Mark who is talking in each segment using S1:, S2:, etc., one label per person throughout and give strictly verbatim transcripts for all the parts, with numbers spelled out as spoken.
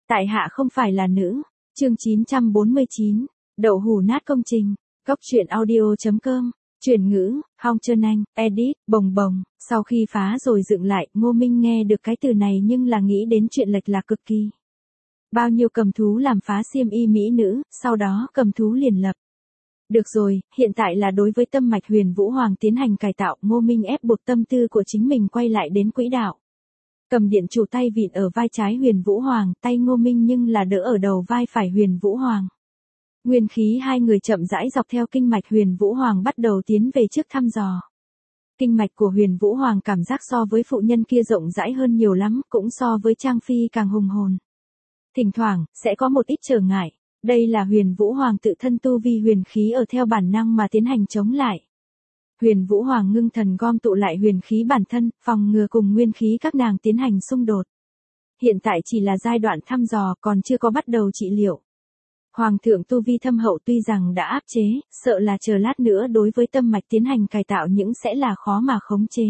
S1: Tại hạ không phải là nữ. Chương chín trăm bốn mươi chín. Đậu hủ nát công trình. Cóc truyện audio chấm com. Chuyển ngữ, Hong Trơn Anh, edit, bồng bồng. Sau khi phá rồi dựng lại, Ngô Minh nghe được cái từ này nhưng là nghĩ đến chuyện lệch lạc cực kỳ. Bao nhiêu cầm thú làm phá xiêm y mỹ nữ, sau đó cầm thú liền lập. Được rồi, hiện tại là đối với tâm mạch Huyền Vũ Hoàng tiến hành cải tạo, Ngô Minh ép buộc tâm tư của chính mình quay lại đến quỹ đạo. Cầm điện chủ tay vịn ở vai trái Huyền Vũ Hoàng, tay Ngô Minh nhưng là đỡ ở đầu vai phải Huyền Vũ Hoàng. Nguyên khí hai người chậm rãi dọc theo kinh mạch Huyền Vũ Hoàng bắt đầu tiến về trước thăm dò. Kinh mạch của Huyền Vũ Hoàng cảm giác so với phụ nhân kia rộng rãi hơn nhiều lắm, cũng so với Trang Phi càng hùng hồn. Thỉnh thoảng, sẽ có một ít trở ngại. Đây là Huyền Vũ Hoàng tự thân tu vi huyền khí ở theo bản năng mà tiến hành chống lại. Huyền Vũ Hoàng ngưng thần gom tụ lại huyền khí bản thân, phòng ngừa cùng nguyên khí các nàng tiến hành xung đột. Hiện tại chỉ là giai đoạn thăm dò, còn chưa có bắt đầu trị liệu. Hoàng thượng tu vi thâm hậu tuy rằng đã áp chế, sợ là chờ lát nữa đối với tâm mạch tiến hành cải tạo những sẽ là khó mà khống chế.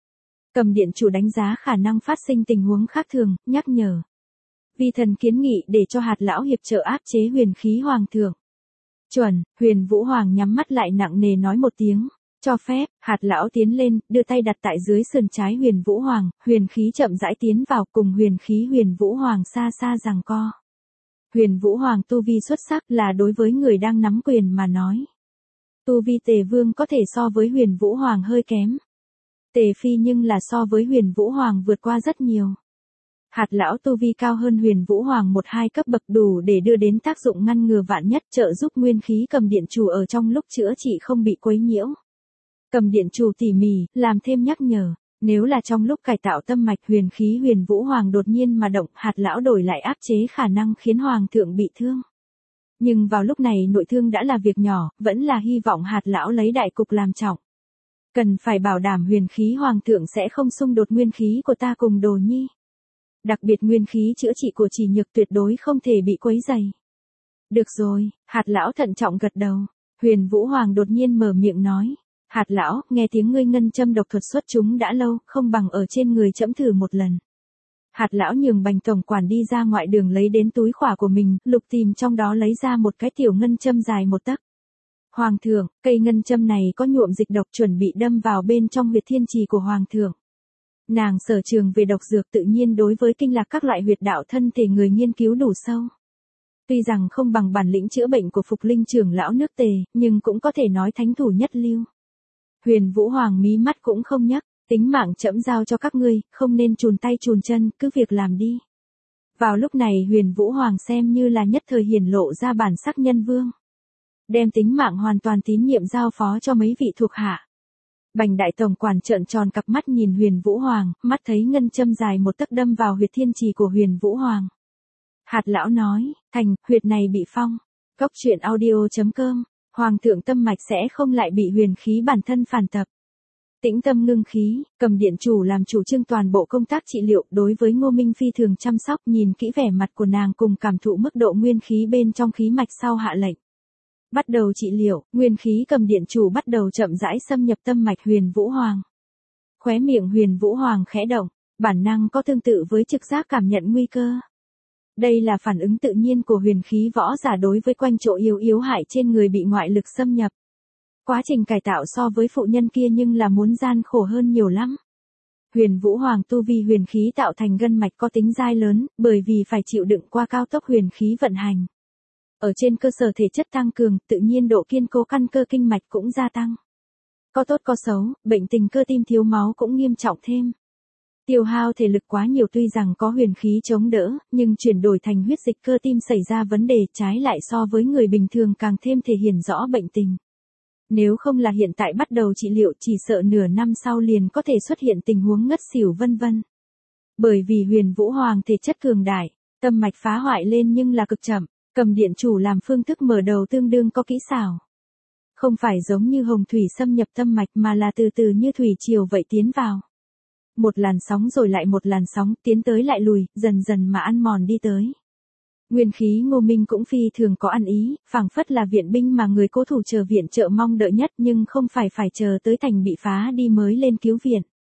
S1: Cầm điện chủ đánh giá khả năng phát sinh tình huống khác thường, nhắc nhở. Vi thần kiến nghị để cho hạt lão hiệp trợ áp chế huyền khí hoàng thượng. Chuẩn, Huyền Vũ Hoàng nhắm mắt lại nặng nề nói một tiếng. Cho phép, hạt lão tiến lên, đưa tay đặt tại dưới sườn trái Huyền Vũ Hoàng, huyền khí chậm rãi tiến vào cùng huyền khí Huyền Vũ Hoàng xa xa giằng co. Huyền Vũ Hoàng tu vi xuất sắc là đối với người đang nắm quyền mà nói. Tu vi Tề Vương có thể so với Huyền Vũ Hoàng hơi kém. Tề Phi nhưng là so với Huyền Vũ Hoàng vượt qua rất nhiều. Hạt lão tu vi cao hơn Huyền Vũ Hoàng một hai cấp bậc đủ để đưa đến tác dụng ngăn ngừa vạn nhất, trợ giúp nguyên khí cầm điện chủ ở trong lúc chữa trị không bị quấy nhiễu. Cầm điện chủ tỉ mỉ, làm thêm nhắc nhở, nếu là trong lúc cải tạo tâm mạch huyền khí Huyền Vũ Hoàng đột nhiên mà động, hạt lão đổi lại áp chế khả năng khiến Hoàng thượng bị thương. Nhưng vào lúc này nội thương đã là việc nhỏ, vẫn là hy vọng hạt lão lấy đại cục làm trọng. Cần phải bảo đảm huyền khí Hoàng thượng sẽ không xung đột nguyên khí của ta cùng Đồ Nhi. Đặc biệt nguyên khí chữa trị của Chỉ Nhược tuyệt đối không thể bị quấy rầy. Được rồi, hạt lão thận trọng gật đầu. Huyền Vũ Hoàng đột nhiên mở miệng nói. Hạt lão, nghe tiếng ngươi ngân châm độc thuật xuất chúng đã lâu, không bằng ở trên người chẫm thử một lần. Hạt lão nhường Bành tổng quản đi ra ngoại đường lấy đến túi khỏa của mình, lục tìm trong đó lấy ra một cái tiểu ngân châm dài một tấc. Hoàng thượng, cây ngân châm này có nhuộm dịch độc chuẩn bị đâm vào bên trong huyệt thiên trì của Hoàng thượng. Nàng sở trường về độc dược tự nhiên đối với kinh lạc các loại huyệt đạo thân thể người nghiên cứu đủ sâu. Tuy rằng không bằng bản lĩnh chữa bệnh của Phục Linh trưởng lão nước Tề, nhưng cũng có thể nói thánh thủ nhất lưu. Huyền Vũ Hoàng mí mắt cũng không nhắc, tính mạng trẫm giao cho các ngươi, không nên chùn tay chùn chân, cứ việc làm đi. Vào lúc này Huyền Vũ Hoàng xem như là nhất thời hiển lộ ra bản sắc nhân vương. Đem tính mạng hoàn toàn tín nhiệm giao phó cho mấy vị thuộc hạ. Bành đại tổng quản trợn tròn cặp mắt nhìn Huyền Vũ Hoàng, mắt thấy ngân châm dài một tấc đâm vào huyệt thiên trì của Huyền Vũ Hoàng. Hạt lão nói, thành, huyệt này bị phong. Cóc truyện audio chấm com. Hoàng thượng tâm mạch sẽ không lại bị huyền khí bản thân phản tập. Tĩnh tâm ngưng khí, cầm điện chủ làm chủ trương toàn bộ công tác trị liệu đối với Ngô Minh phi thường chăm sóc, nhìn kỹ vẻ mặt của nàng cùng cảm thụ mức độ nguyên khí bên trong khí mạch sau hạ lệnh. Bắt đầu trị liệu, nguyên khí cầm điện chủ bắt đầu chậm rãi xâm nhập tâm mạch Huyền Vũ Hoàng. Khóe miệng Huyền Vũ Hoàng khẽ động, bản năng có tương tự với trực giác cảm nhận nguy cơ. Đây là phản ứng tự nhiên của huyền khí võ giả đối với quanh chỗ yếu yếu hại trên người bị ngoại lực xâm nhập. Quá trình cải tạo so với phụ nhân kia nhưng là muốn gian khổ hơn nhiều lắm. Huyền Vũ Hoàng tu vi huyền khí tạo thành gân mạch có tính dai lớn, bởi vì phải chịu đựng qua cao tốc huyền khí vận hành. Ở trên cơ sở thể chất tăng cường, tự nhiên độ kiên cố căn cơ kinh mạch cũng gia tăng. Có tốt có xấu, bệnh tình cơ tim thiếu máu cũng nghiêm trọng thêm. Tiêu hao thể lực quá nhiều tuy rằng có huyền khí chống đỡ, nhưng chuyển đổi thành huyết dịch cơ tim xảy ra vấn đề trái lại so với người bình thường càng thêm thể hiện rõ bệnh tình. Nếu không là hiện tại bắt đầu trị liệu chỉ sợ nửa năm sau liền có thể xuất hiện tình huống ngất xỉu vân vân. Bởi vì Huyền Vũ Hoàng thể chất cường đại, tâm mạch phá hoại lên nhưng là cực chậm, cầm điện chủ làm phương thức mở đầu tương đương có kỹ xảo. Không phải giống như hồng thủy xâm nhập tâm mạch mà là từ từ như thủy triều vậy tiến vào. Một làn sóng rồi lại một làn sóng, tiến tới lại lùi, dần dần mà ăn mòn đi tới. Nguyên khí Ngô Minh cũng phi thường có ăn ý, phảng phất là viện binh mà người cố thủ chờ viện trợ mong đợi nhất nhưng không phải phải chờ tới thành bị phá đi mới lên cứu viện.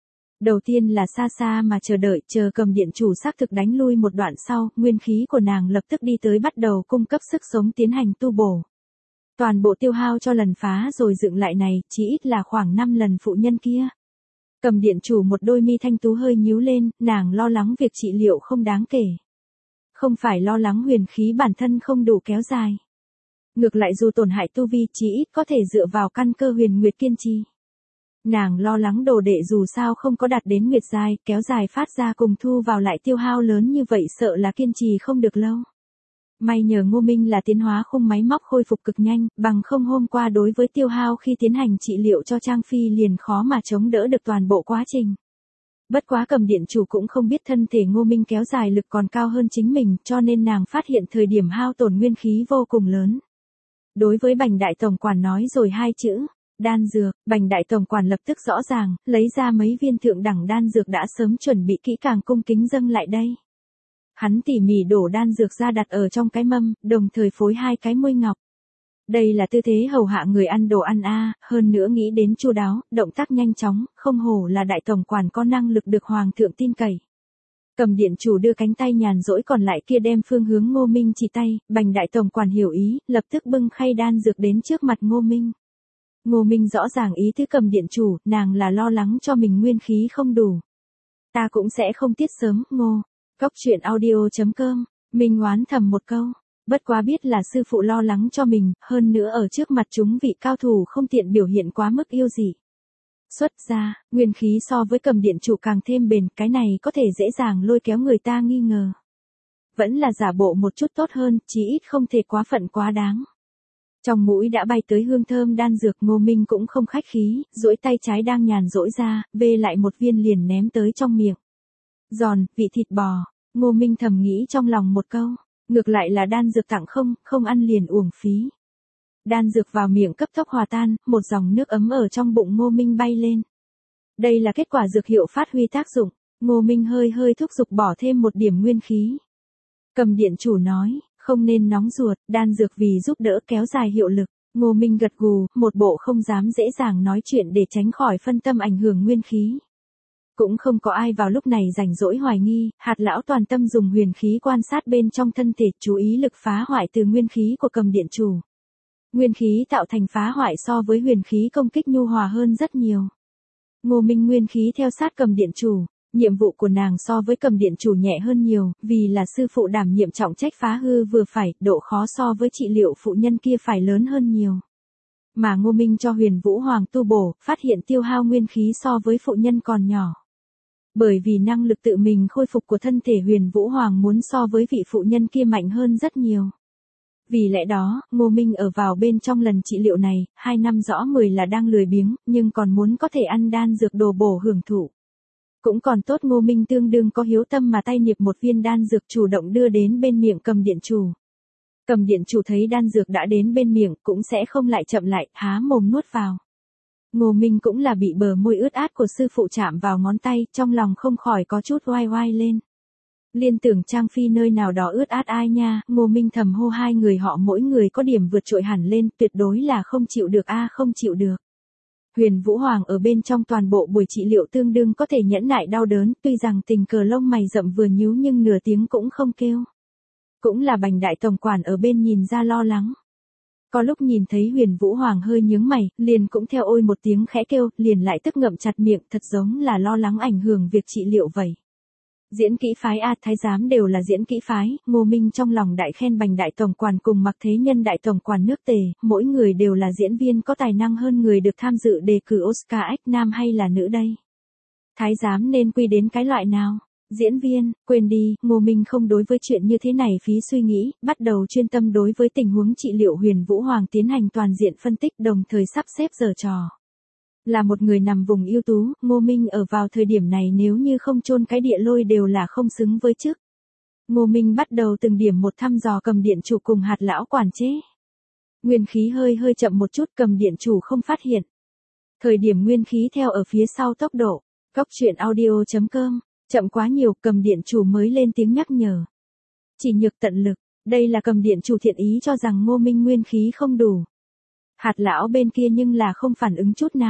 S1: Đầu tiên là xa xa mà chờ đợi, chờ cầm điện chủ xác thực đánh lui một đoạn sau, nguyên khí của nàng lập tức đi tới bắt đầu cung cấp sức sống tiến hành tu bổ. Toàn bộ tiêu hao cho lần phá rồi dựng lại này, chỉ ít là khoảng năm lần phụ nhân kia. Cầm điện chủ một đôi mi thanh tú hơi nhíu lên, nàng lo lắng việc trị liệu không đáng kể. Không phải lo lắng huyền khí bản thân không đủ kéo dài. Ngược lại dù tổn hại tu vi chỉ ít có thể dựa vào căn cơ huyền nguyệt kiên trì. Nàng lo lắng đồ đệ dù sao không có đạt đến nguyệt giai, kéo dài phát ra cùng thu vào lại tiêu hao lớn như vậy sợ là kiên trì không được lâu. May nhờ Ngô Minh là tiến hóa khung máy móc khôi phục cực nhanh, bằng không hôm qua đối với tiêu hao khi tiến hành trị liệu cho Trang Phi liền khó mà chống đỡ được toàn bộ quá trình. Bất quá cầm điện chủ cũng không biết thân thể Ngô Minh kéo dài lực còn cao hơn chính mình, cho nên nàng phát hiện thời điểm hao tổn nguyên khí vô cùng lớn. Đối với Bành đại tổng quản nói rồi hai chữ, đan dược, Bành đại tổng quản lập tức rõ ràng, lấy ra mấy viên thượng đẳng đan dược đã sớm chuẩn bị kỹ càng cung kính dâng lại đây. Hắn tỉ mỉ đổ đan dược ra đặt ở trong cái mâm, đồng thời phối hai cái muôi ngọc. Đây là tư thế hầu hạ người ăn đồ ăn a, hơn nữa nghĩ đến chu đáo, động tác nhanh chóng, không hổ là đại tổng quản có năng lực được hoàng thượng tin cậy. Cầm điện chủ đưa cánh tay nhàn rỗi còn lại kia đem phương hướng Ngô Minh chỉ tay, Bành đại tổng quản hiểu ý, lập tức bưng khay đan dược đến trước mặt Ngô Minh. Ngô Minh rõ ràng ý tứ cầm điện chủ, nàng là lo lắng cho mình nguyên khí không đủ. Ta cũng sẽ không tiết sớm, Ngô. Cóc truyện audio chấm com, Minh oán thầm một câu, bất quá biết là sư phụ lo lắng cho mình, hơn nữa ở trước mặt chúng vị cao thủ không tiện biểu hiện quá mức yêu dị. Xuất ra, nguyên khí so với cầm điện chủ càng thêm bền, cái này có thể dễ dàng lôi kéo người ta nghi ngờ. Vẫn là giả bộ một chút tốt hơn, chí ít không thể quá phận quá đáng. Trong mũi đã bay tới hương thơm đan dược, Ngô Minh cũng không khách khí, duỗi tay trái đang nhàn rỗi ra, bê lại một viên liền ném tới trong miệng. Giòn, vị thịt bò, Ngô Minh thầm nghĩ trong lòng một câu, ngược lại là đan dược tặng không, không ăn liền uổng phí. Đan dược vào miệng cấp tốc hòa tan, một dòng nước ấm ở trong bụng Ngô Minh bay lên. Đây là kết quả dược hiệu phát huy tác dụng, Ngô Minh hơi hơi thúc giục bỏ thêm một điểm nguyên khí. Cầm điện chủ nói, không nên nóng ruột, đan dược vì giúp đỡ kéo dài hiệu lực. Ngô Minh gật gù, một bộ không dám dễ dàng nói chuyện để tránh khỏi phân tâm ảnh hưởng nguyên khí. Cũng không có ai vào lúc này rảnh rỗi hoài nghi, hạt lão toàn tâm dùng huyền khí quan sát bên trong thân thể, chú ý lực phá hoại từ nguyên khí của cầm điện chủ. Nguyên khí tạo thành phá hoại so với huyền khí công kích nhu hòa hơn rất nhiều. Ngô Minh nguyên khí theo sát cầm điện chủ, nhiệm vụ của nàng so với cầm điện chủ nhẹ hơn nhiều, vì là sư phụ đảm nhiệm trọng trách phá hư vừa phải, độ khó so với trị liệu phụ nhân kia phải lớn hơn nhiều. Mà Ngô Minh cho Huyền Vũ Hoàng tu bổ, phát hiện tiêu hao nguyên khí so với phụ nhân còn nhỏ. Bởi vì năng lực tự mình khôi phục của thân thể Huyền Vũ Hoàng muốn so với vị phụ nhân kia mạnh hơn rất nhiều. Vì lẽ đó, Ngô Minh ở vào bên trong lần trị liệu này, hai năm rõ mười là đang lười biếng, nhưng còn muốn có thể ăn đan dược đồ bổ hưởng thụ. Cũng còn tốt Ngô Minh tương đương có hiếu tâm mà tay niệp một viên đan dược chủ động đưa đến bên miệng cầm điện chủ. Cầm điện chủ thấy đan dược đã đến bên miệng cũng sẽ không lại chậm lại, há mồm nuốt vào. Ngô Minh cũng là bị bờ môi ướt át của sư phụ chạm vào ngón tay, trong lòng không khỏi có chút oai oai lên. Liên tưởng Trang Phi nơi nào đó ướt át ai nha, Ngô Minh thầm hô hai người họ mỗi người có điểm vượt trội hẳn lên, tuyệt đối là không chịu được a không chịu được. Huyền Vũ Hoàng ở bên trong toàn bộ buổi trị liệu tương đương có thể nhẫn nại đau đớn, tuy rằng tình cờ lông mày rậm vừa nhíu nhưng nửa tiếng cũng không kêu. Cũng là Bành đại tổng quản ở bên nhìn ra lo lắng. Có lúc nhìn thấy Huyền Vũ Hoàng hơi nhướng mày, liền cũng theo ôi một tiếng khẽ kêu, liền lại tức ngậm chặt miệng, thật giống là lo lắng ảnh hưởng việc trị liệu vậy. Diễn kỹ phái a thái giám đều là diễn kỹ phái, Ngô Minh trong lòng đại khen Bành đại tổng quản cùng Mặc Thế Nhân đại tổng quản nước Tề, mỗi người đều là diễn viên có tài năng hơn người được tham dự đề cử Oscar ách nam hay là nữ đây. Thái giám nên quy đến cái loại nào? Diễn viên, quên đi, Ngô Minh không đối với chuyện như thế này phí suy nghĩ, bắt đầu chuyên tâm đối với tình huống trị liệu Huyền Vũ Hoàng tiến hành toàn diện phân tích đồng thời sắp xếp giở trò. Là một người nằm vùng ưu tú, Ngô Minh ở vào thời điểm này nếu như không chôn cái địa lôi đều là không xứng với chức. Ngô Minh bắt đầu từng điểm một thăm dò cầm điện chủ cùng hạt lão quản chế. Nguyên khí hơi hơi chậm một chút, cầm điện chủ không phát hiện. Thời điểm nguyên khí theo ở phía sau tốc độ, cóc truyện audio chấm com, chậm quá nhiều, cầm điện chủ mới lên tiếng nhắc nhở. Chỉ nhược tận lực, đây là cầm điện chủ thiện ý cho rằng Ngô Minh nguyên khí không đủ. Hạt lão bên kia nhưng là không phản ứng chút nào.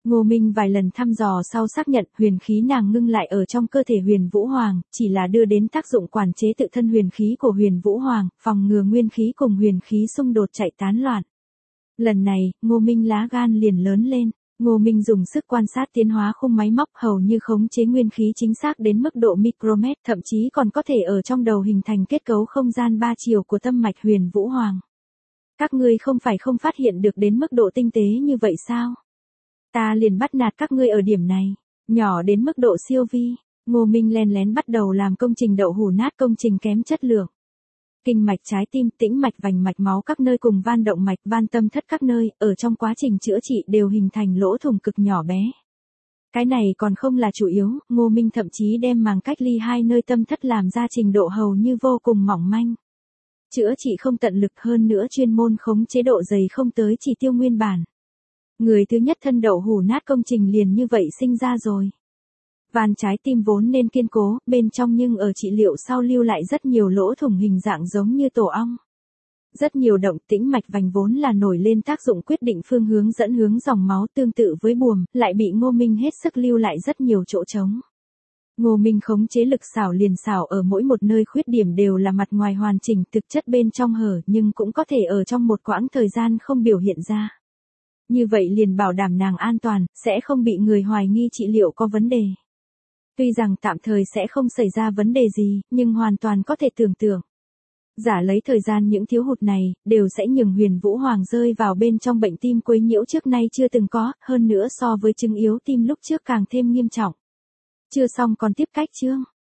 S1: Ngô Minh vài lần thăm dò sau xác nhận huyền khí nàng ngưng lại ở trong cơ thể Huyền Vũ Hoàng, chỉ là đưa đến tác dụng quản chế tự thân huyền khí của Huyền Vũ Hoàng, phòng ngừa nguyên khí cùng huyền khí xung đột chạy tán loạn. Lần này, Ngô Minh lá gan liền lớn lên. Ngô Minh dùng sức quan sát tiến hóa khung máy móc hầu như khống chế nguyên khí chính xác đến mức độ micromet, thậm chí còn có thể ở trong đầu hình thành kết cấu không gian ba chiều của tâm mạch Huyền Vũ Hoàng. Các ngươi không phải không phát hiện được đến mức độ tinh tế như vậy sao? Ta liền bắt nạt các ngươi ở điểm này, nhỏ đến mức độ siêu vi. Ngô Minh len lén bắt đầu làm công trình đậu hủ nát, công trình kém chất lượng. Kinh mạch trái tim, tĩnh mạch, vành mạch máu các nơi cùng van động mạch, van tâm thất các nơi, ở trong quá trình chữa trị đều hình thành lỗ thủng cực nhỏ bé. Cái này còn không là chủ yếu, Ngô Minh thậm chí đem màng cách ly hai nơi tâm thất làm ra trình độ hầu như vô cùng mỏng manh. Chữa trị không tận lực, hơn nữa chuyên môn khống chế độ dày không tới chỉ tiêu nguyên bản. Người thứ nhất thân đậu hủ nát công trình liền như vậy sinh ra rồi. Van trái tim vốn nên kiên cố, bên trong nhưng ở trị liệu sau lưu lại rất nhiều lỗ thủng hình dạng giống như tổ ong. Rất nhiều động, tĩnh mạch vành vốn là nổi lên tác dụng quyết định phương hướng dẫn hướng dòng máu, tương tự với buồm, lại bị Ngô Minh hết sức lưu lại rất nhiều chỗ trống. Ngô Minh khống chế lực xảo liền xảo ở mỗi một nơi khuyết điểm đều là mặt ngoài hoàn chỉnh, thực chất bên trong hở, nhưng cũng có thể ở trong một quãng thời gian không biểu hiện ra. Như vậy liền bảo đảm nàng an toàn, sẽ không bị người hoài nghi trị liệu có vấn đề. Tuy rằng tạm thời sẽ không xảy ra vấn đề gì, nhưng hoàn toàn có thể tưởng tượng. Giả lấy thời gian những thiếu hụt này, đều sẽ nhường Huyền Vũ Hoàng rơi vào bên trong bệnh tim quấy nhiễu trước nay chưa từng có, hơn nữa so với chứng yếu tim lúc trước càng thêm nghiêm trọng. Chưa xong còn tiếp cách chương.